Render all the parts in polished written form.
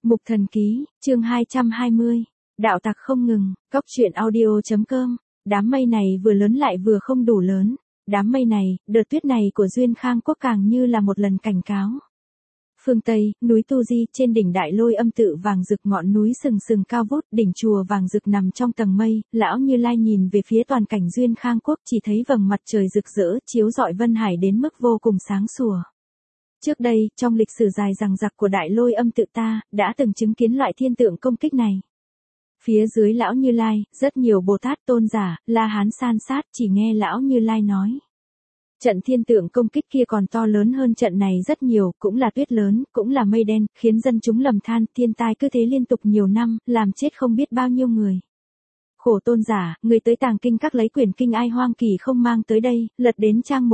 Mục Thần Ký, chương 220. Đạo tặc không ngừng, Cóc truyện audio.com. Đám mây này vừa lớn lại vừa không đủ lớn. Đám mây này, đợt tuyết này của Duyên Khang Quốc càng như là một lần cảnh cáo. Phương Tây, núi Tu Di, trên đỉnh Đại Lôi Âm tự vàng rực, ngọn núi sừng sừng cao vút, đỉnh chùa vàng rực nằm trong tầng mây, lão Như Lai nhìn về phía toàn cảnh Duyên Khang Quốc, chỉ thấy vầng mặt trời rực rỡ chiếu rọi Vân Hải đến mức vô cùng sáng sủa. Trước đây, trong lịch sử dài dằng dặc của Đại Lôi Âm tự ta, đã từng chứng kiến loại thiên tượng công kích này. Phía dưới lão Như Lai, rất nhiều Bồ Tát tôn giả, La Hán san sát, chỉ nghe lão Như Lai nói. Trận thiên tượng công kích kia còn to lớn hơn trận này rất nhiều, cũng là tuyết lớn, cũng là mây đen, khiến dân chúng lầm than, thiên tai cứ thế liên tục nhiều năm, làm chết không biết bao nhiêu người. Khổ tôn giả, người tới tàng kinh các lấy quyển kinh Ai Hoang Kỳ không mang tới đây, lật đến trang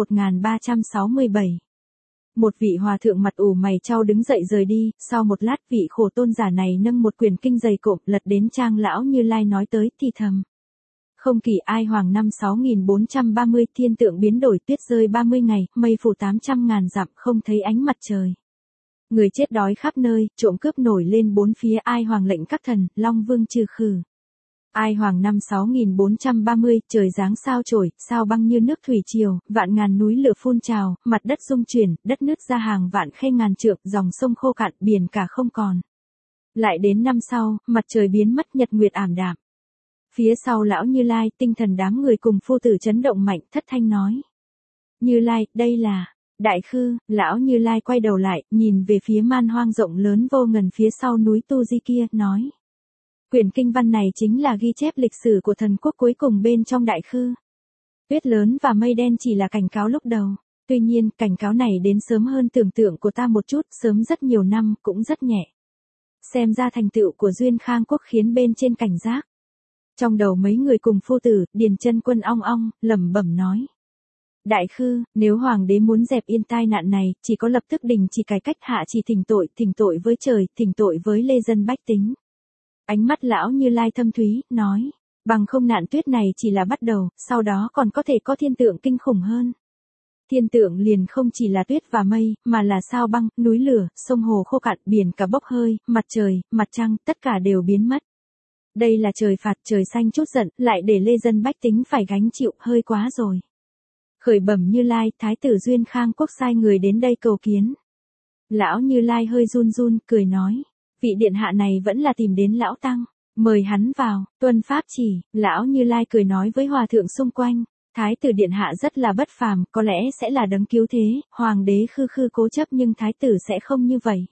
1367. Một vị hòa thượng mặt ủ mày chau đứng dậy rời đi, sau một lát vị khổ tôn giả này nâng một quyển kinh dày cộm lật đến trang lão Như Lai nói tới thì thầm. Không Kỳ Ai Hoàng năm 6430, thiên tượng biến đổi, tuyết rơi 30 ngày, mây phủ 800.000 dặm, không thấy ánh mặt trời. Người chết đói khắp nơi, trộm cướp nổi lên bốn phía, Ai Hoàng lệnh các thần, Long Vương trừ khử. Ai Hoàng năm 6430, trời giáng sao chổi, sao băng như nước thủy triều, vạn ngàn núi lửa phun trào, mặt đất rung chuyển, đất nứt ra hàng vạn khe ngàn trượng, dòng sông khô cạn, biển cả không còn. Lại đến năm sau, mặt trời biến mất, nhật nguyệt ảm đạm. Phía sau lão Như Lai, tinh thần đám người cùng phu tử chấn động mạnh, thất thanh nói. Như Lai, đây là Đại Khư. Lão Như Lai quay đầu lại, nhìn về phía man hoang rộng lớn vô ngần phía sau núi Tu Di kia, nói. Quyển kinh văn này chính là ghi chép lịch sử của thần quốc cuối cùng bên trong Đại Khư. Tuyết lớn và mây đen chỉ là cảnh cáo lúc đầu. Tuy nhiên, cảnh cáo này đến sớm hơn tưởng tượng của ta một chút, sớm rất nhiều năm, cũng rất nhẹ. Xem ra thành tựu của Duyên Khang Quốc khiến bên trên cảnh giác. Trong đầu mấy người cùng phu tử, Điền Chân Quân ong ong, lẩm bẩm nói. Đại Khư, nếu hoàng đế muốn dẹp yên tai nạn này, chỉ có lập tức đình chỉ cải cách, hạ chỉ thỉnh tội với trời, thỉnh tội với lê dân bách tính. Ánh mắt lão Như Lai thâm thúy, nói, bằng không nạn tuyết này chỉ là bắt đầu, sau đó còn có thể có thiên tượng kinh khủng hơn. Thiên tượng liền không chỉ là tuyết và mây, mà là sao băng, núi lửa, sông hồ khô cạn, biển cả bốc hơi, mặt trời, mặt trăng, tất cả đều biến mất. Đây là trời phạt, trời xanh chút giận, lại để lê dân bách tính phải gánh chịu, hơi quá rồi. Khởi bẩm Như Lai, Thái tử Duyên Khang Quốc sai người đến đây cầu kiến. Lão Như Lai hơi run run, cười nói. Vị điện hạ này vẫn là tìm đến lão tăng, mời hắn vào, tuân pháp chỉ. Lão Như Lai cười nói với hòa thượng xung quanh, Thái tử điện hạ rất là bất phàm, có lẽ sẽ là đấng cứu thế, hoàng đế khư khư cố chấp nhưng thái tử sẽ không như vậy.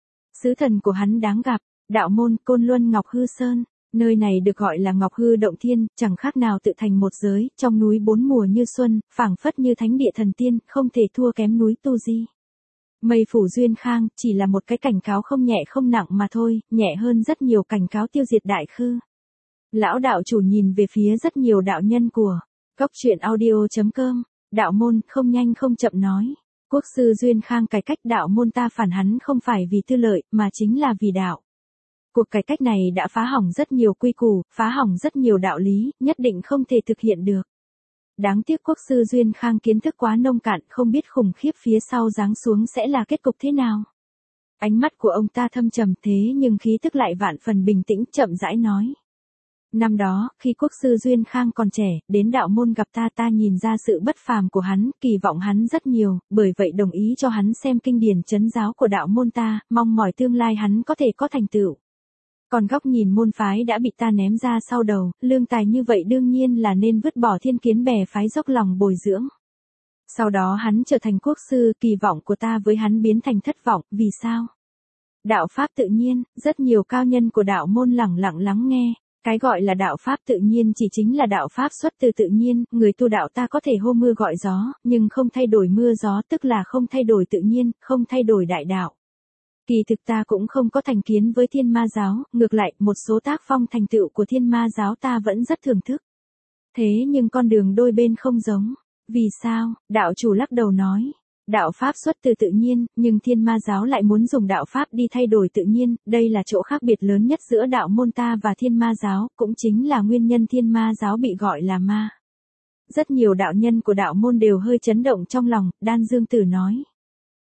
Sứ thần của hắn đáng gặp, đạo môn Côn Luân Ngọc Hư Sơn, nơi này được gọi là Ngọc Hư Động Thiên, chẳng khác nào tự thành một giới, trong núi bốn mùa như xuân, phảng phất như thánh địa thần tiên, không thể thua kém núi Tu Di. Mây phủ Duyên Khang, chỉ là một cái cảnh cáo không nhẹ không nặng mà thôi, nhẹ hơn rất nhiều cảnh cáo tiêu diệt Đại Khư. Lão đạo chủ nhìn về phía rất nhiều đạo nhân của Cóc truyện audio.com, đạo môn, không nhanh không chậm nói. Quốc sư Duyên Khang cải cách đạo môn ta phản hắn không phải vì tư lợi, mà chính là vì đạo. Cuộc cải cách này đã phá hỏng rất nhiều quy củ, phá hỏng rất nhiều đạo lý, nhất định không thể thực hiện được. Đáng tiếc quốc sư Duyên Khang kiến thức quá nông cạn, không biết khủng khiếp phía sau giáng xuống sẽ là kết cục thế nào. Ánh mắt của ông ta thâm trầm thế nhưng khí tức lại vạn phần bình tĩnh, chậm rãi nói. Năm đó, khi quốc sư Duyên Khang còn trẻ, đến đạo môn gặp ta nhìn ra sự bất phàm của hắn, kỳ vọng hắn rất nhiều, bởi vậy đồng ý cho hắn xem kinh điển trấn giáo của đạo môn ta, mong mỏi tương lai hắn có thể có thành tựu. Còn góc nhìn môn phái đã bị ta ném ra sau đầu, lương tài như vậy đương nhiên là nên vứt bỏ thiên kiến bè phái dốc lòng bồi dưỡng. Sau đó hắn trở thành quốc sư, kỳ vọng của ta với hắn biến thành thất vọng, vì sao? Đạo pháp tự nhiên, rất nhiều cao nhân của đạo môn lẳng lặng lắng nghe. Cái gọi là đạo pháp tự nhiên chỉ chính là đạo pháp xuất từ tự nhiên, người tu đạo ta có thể hô mưa gọi gió, nhưng không thay đổi mưa gió tức là không thay đổi tự nhiên, không thay đổi đại đạo. Kỳ thực ta cũng không có thành kiến với Thiên Ma giáo, ngược lại, một số tác phong thành tựu của Thiên Ma giáo ta vẫn rất thưởng thức. Thế nhưng con đường đôi bên không giống. Vì sao? Đạo chủ lắc đầu nói. Đạo pháp xuất từ tự nhiên, nhưng Thiên Ma giáo lại muốn dùng đạo pháp đi thay đổi tự nhiên, đây là chỗ khác biệt lớn nhất giữa đạo môn ta và Thiên Ma giáo, cũng chính là nguyên nhân Thiên Ma giáo bị gọi là ma. Rất nhiều đạo nhân của đạo môn đều hơi chấn động trong lòng, Đan Dương Tử nói.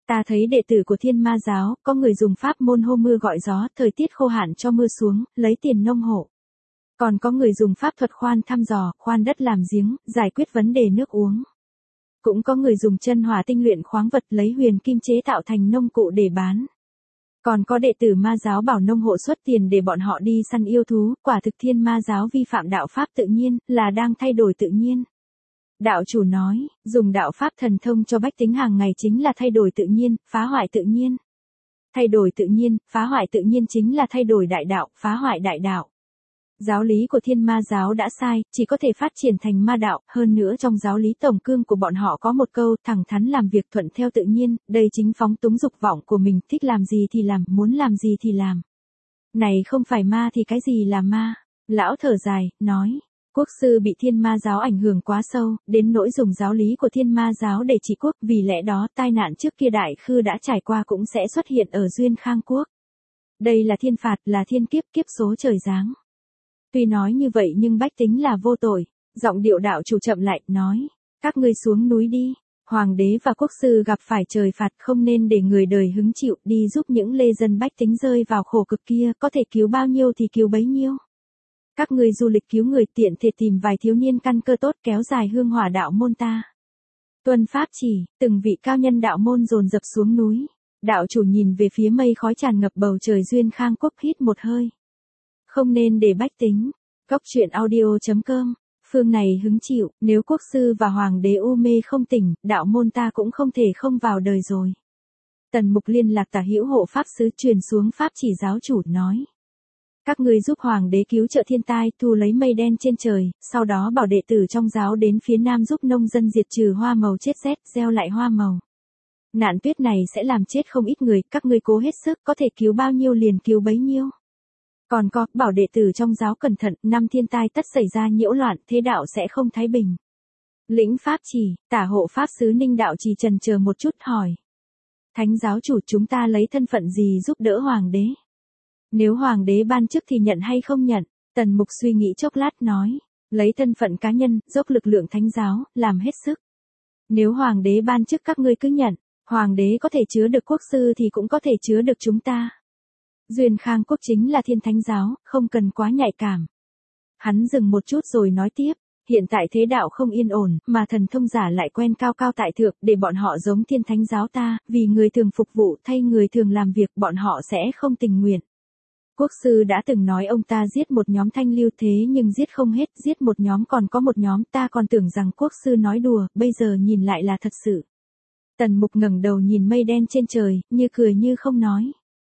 Ta thấy đệ tử của Thiên Ma giáo, có người dùng pháp môn hô mưa gọi gió, thời tiết khô hạn cho mưa xuống, lấy tiền nông hộ. Còn có người dùng pháp thuật khoan thăm dò, khoan đất làm giếng, giải quyết vấn đề nước uống. Cũng có người dùng chân hỏa tinh luyện khoáng vật lấy huyền kim chế tạo thành nông cụ để bán. Còn có đệ tử ma giáo bảo nông hộ xuất tiền để bọn họ đi săn yêu thú, quả thực Thiên Ma giáo vi phạm đạo pháp tự nhiên, là đang thay đổi tự nhiên. Đạo chủ nói, dùng đạo pháp thần thông cho bách tính hàng ngày chính là thay đổi tự nhiên, phá hoại tự nhiên. Thay đổi tự nhiên, phá hoại tự nhiên chính là thay đổi đại đạo, phá hoại đại đạo. Giáo lý của Thiên Ma giáo đã sai, chỉ có thể phát triển thành ma đạo, hơn nữa trong giáo lý tổng cương của bọn họ có một câu, thẳng thắn làm việc thuận theo tự nhiên, đây chính phóng túng dục vọng của mình, thích làm gì thì làm, muốn làm gì thì làm. Này không phải ma thì cái gì là ma? Lão thở dài, nói, quốc sư bị Thiên Ma giáo ảnh hưởng quá sâu, đến nỗi dùng giáo lý của Thiên Ma giáo để trị quốc, vì lẽ đó tai nạn trước kia Đại Khư đã trải qua cũng sẽ xuất hiện ở Duyên Khang quốc. Đây là thiên phạt, là thiên kiếp, kiếp số trời giáng. Tuy nói như vậy nhưng bách tính là vô tội, giọng điệu đạo chủ chậm lại, nói, các ngươi xuống núi đi, hoàng đế và quốc sư gặp phải trời phạt không nên để người đời hứng chịu, đi giúp những lê dân bách tính rơi vào khổ cực kia, có thể cứu bao nhiêu thì cứu bấy nhiêu. Các ngươi du lịch cứu người tiện thể tìm vài thiếu niên căn cơ tốt kéo dài hương hỏa đạo môn ta. Tuân pháp chỉ, từng vị cao nhân đạo môn dồn dập xuống núi, đạo chủ nhìn về phía mây khói tràn ngập bầu trời Duyên Khang quốc hít một hơi. Không nên để bách tính. Góc truyện audio.com, phương này hứng chịu, nếu quốc sư và hoàng đế u mê không tỉnh, đạo môn ta cũng không thể không vào đời rồi. Tần Mục liên lạc Tả Hữu hộ pháp sứ truyền xuống pháp chỉ giáo chủ nói. Các ngươi giúp hoàng đế cứu trợ thiên tai, thu lấy mây đen trên trời, sau đó bảo đệ tử trong giáo đến phía nam giúp nông dân diệt trừ hoa màu chết rét, gieo lại hoa màu. Nạn tuyết này sẽ làm chết không ít người, các ngươi cố hết sức, có thể cứu bao nhiêu liền cứu bấy nhiêu. Còn có, bảo đệ tử trong giáo cẩn thận, năm thiên tai tất xảy ra nhiễu loạn, thế đạo sẽ không thái bình. Lĩnh pháp chỉ, Tả hộ pháp sứ Ninh đạo trì chần chờ một chút hỏi. Thánh giáo chủ, chúng ta lấy thân phận gì giúp đỡ hoàng đế? Nếu hoàng đế ban chức thì nhận hay không nhận? Tần Mục suy nghĩ chốc lát nói. Lấy thân phận cá nhân, dốc lực lượng thánh giáo, làm hết sức. Nếu hoàng đế ban chức các ngươi cứ nhận, hoàng đế có thể chứa được quốc sư thì cũng có thể chứa được chúng ta. Duyên Khang quốc chính là Thiên Thánh giáo, không cần quá nhạy cảm. Hắn dừng một chút rồi nói tiếp, hiện tại thế đạo không yên ổn, mà thần thông giả lại quen cao cao tại thượng, để bọn họ giống Thiên Thánh giáo ta, vì người thường phục vụ thay người thường làm việc, bọn họ sẽ không tình nguyện. Quốc sư đã từng nói ông ta giết một nhóm thanh lưu thế nhưng giết không hết, giết một nhóm còn có một nhóm, ta còn tưởng rằng quốc sư nói đùa, bây giờ nhìn lại là thật sự. Tần Mục ngẩng đầu nhìn mây đen trên trời, như cười như không nói.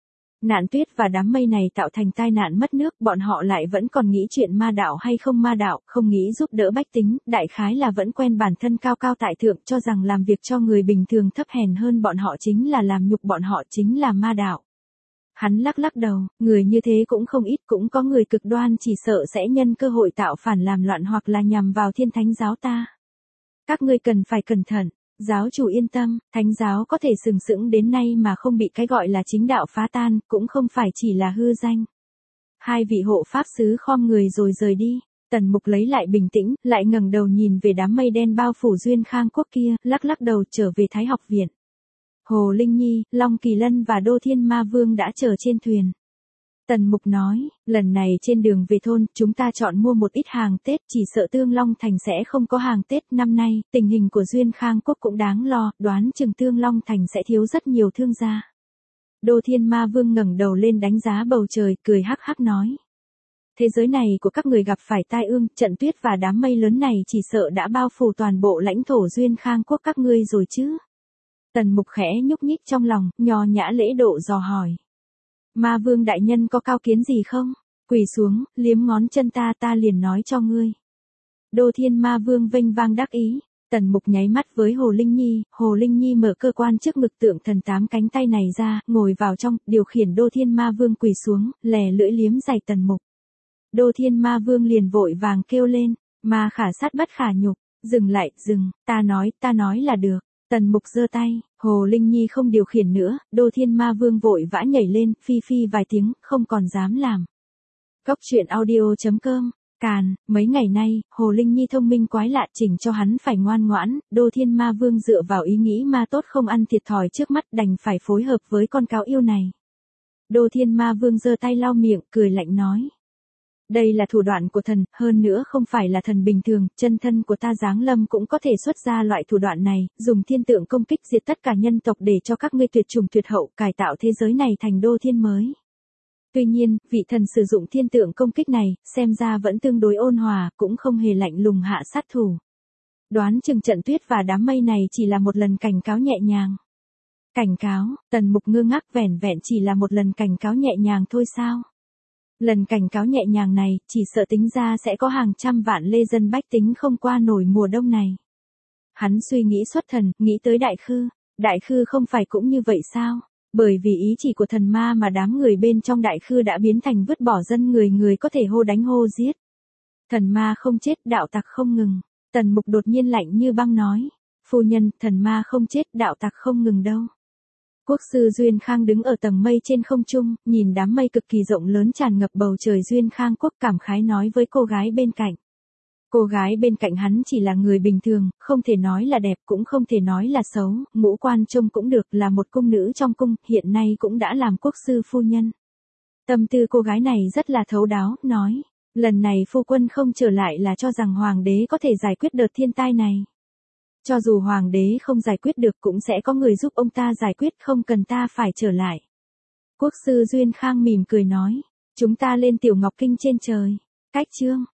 Nạn tuyết và đám mây này tạo thành tai nạn mất nước, bọn họ lại vẫn còn nghĩ chuyện ma đạo hay không ma đạo, không nghĩ giúp đỡ bách tính, đại khái là vẫn quen bản thân cao cao tại thượng, cho rằng làm việc cho người bình thường thấp hèn hơn bọn họ chính là làm nhục bọn họ, chính là ma đạo. Hắn lắc lắc đầu, người như thế cũng không ít, cũng có người cực đoan chỉ sợ sẽ nhân cơ hội tạo phản làm loạn hoặc là nhằm vào Thiên Thánh giáo ta. Các ngươi cần phải cẩn thận. Giáo chủ yên tâm, thánh giáo có thể sừng sững đến nay mà không bị cái gọi là chính đạo phá tan, cũng không phải chỉ là hư danh. Hai vị hộ pháp sứ khom người rồi rời đi. Tần Mục lấy lại bình tĩnh, lại ngẩng đầu nhìn về đám mây đen bao phủ Duyên Khang quốc kia, lắc lắc đầu trở về Thái học viện. Hồ Linh Nhi, Long Kỳ Lân và Đô Thiên Ma Vương đã chờ trên thuyền. Tần Mục nói, lần này trên đường về thôn, chúng ta chọn mua một ít hàng Tết, chỉ sợ Tương Long Thành sẽ không có hàng Tết năm nay, tình hình của Duyên Khang quốc cũng đáng lo, đoán chừng Tương Long Thành sẽ thiếu rất nhiều thương gia. Đô Thiên Ma Vương ngẩng đầu lên đánh giá bầu trời, cười hắc hắc nói. Thế giới này của các người gặp phải tai ương, trận tuyết và đám mây lớn này chỉ sợ đã bao phủ toàn bộ lãnh thổ Duyên Khang quốc các ngươi rồi chứ. Tần Mục khẽ nhúc nhích trong lòng, nho nhã lễ độ dò hỏi. Ma Vương đại nhân có cao kiến gì không? Quỳ xuống, liếm ngón chân ta liền nói cho ngươi. Đô Thiên Ma Vương vênh vang đắc ý. Tần Mục nháy mắt với Hồ Linh Nhi, Hồ Linh Nhi mở cơ quan trước ngực tượng thần 8 cánh tay này ra, ngồi vào trong, điều khiển Đô Thiên Ma Vương quỳ xuống, lè lưỡi liếm giày Tần Mục. Đô Thiên Ma Vương liền vội vàng kêu lên, ma khả sát bất khả nhục, dừng lại, dừng, ta nói là được. Tần Mục giơ tay, Hồ Linh Nhi không điều khiển nữa, Đô Thiên Ma Vương vội vã nhảy lên, phi phi vài tiếng, không còn dám làm. Góc truyện audio.com Càn, mấy ngày nay, Hồ Linh Nhi thông minh quái lạ chỉnh cho hắn phải ngoan ngoãn, Đô Thiên Ma Vương dựa vào ý nghĩ ma tốt không ăn thiệt thòi trước mắt đành phải phối hợp với con cáo yêu này. Đô Thiên Ma Vương giơ tay lau miệng, cười lạnh nói. Đây là thủ đoạn của thần, hơn nữa không phải là thần bình thường, chân thân của ta giáng lâm cũng có thể xuất ra loại thủ đoạn này, dùng thiên tượng công kích diệt tất cả nhân tộc để cho các ngươi tuyệt chủng tuyệt hậu, cải tạo thế giới này thành đô thiên mới. Tuy nhiên, vị thần sử dụng thiên tượng công kích này, xem ra vẫn tương đối ôn hòa, cũng không hề lạnh lùng hạ sát thủ. Đoán chừng trận tuyết và đám mây này chỉ là một lần cảnh cáo nhẹ nhàng. Cảnh cáo, Tần Mục ngơ ngác vẻn vẹn chỉ là một lần cảnh cáo nhẹ nhàng thôi sao? Lần cảnh cáo nhẹ nhàng này, chỉ sợ tính ra sẽ có hàng trăm vạn lê dân bách tính không qua nổi mùa đông này. Hắn suy nghĩ xuất thần, nghĩ tới Đại Khư. Đại Khư không phải cũng như vậy sao? Bởi vì ý chỉ của thần ma mà đám người bên trong Đại Khư đã biến thành vứt bỏ dân người người có thể hô đánh hô giết. Thần ma không chết, đạo tặc không ngừng. Tần Mục đột nhiên lạnh như băng nói. Phu nhân, thần ma không chết, đạo tặc không ngừng đâu. Quốc sư Duyên Khang đứng ở tầng mây trên không trung, nhìn đám mây cực kỳ rộng lớn tràn ngập bầu trời. Duyên Khang Quốc cảm khái nói với cô gái bên cạnh. Cô gái bên cạnh hắn chỉ là người bình thường, không thể nói là đẹp cũng không thể nói là xấu, ngũ quan trông cũng được, là một cung nữ trong cung, hiện nay cũng đã làm quốc sư phu nhân. Tâm tư cô gái này rất là thấu đáo, nói, lần này phu quân không trở lại là cho rằng hoàng đế có thể giải quyết đợt thiên tai này. Cho dù hoàng đế không giải quyết được cũng sẽ có người giúp ông ta giải quyết, không cần ta phải trở lại. Quốc sư Duyên Khang mỉm cười nói, chúng ta lên Tiểu Ngọc Kinh trên trời. Cách chương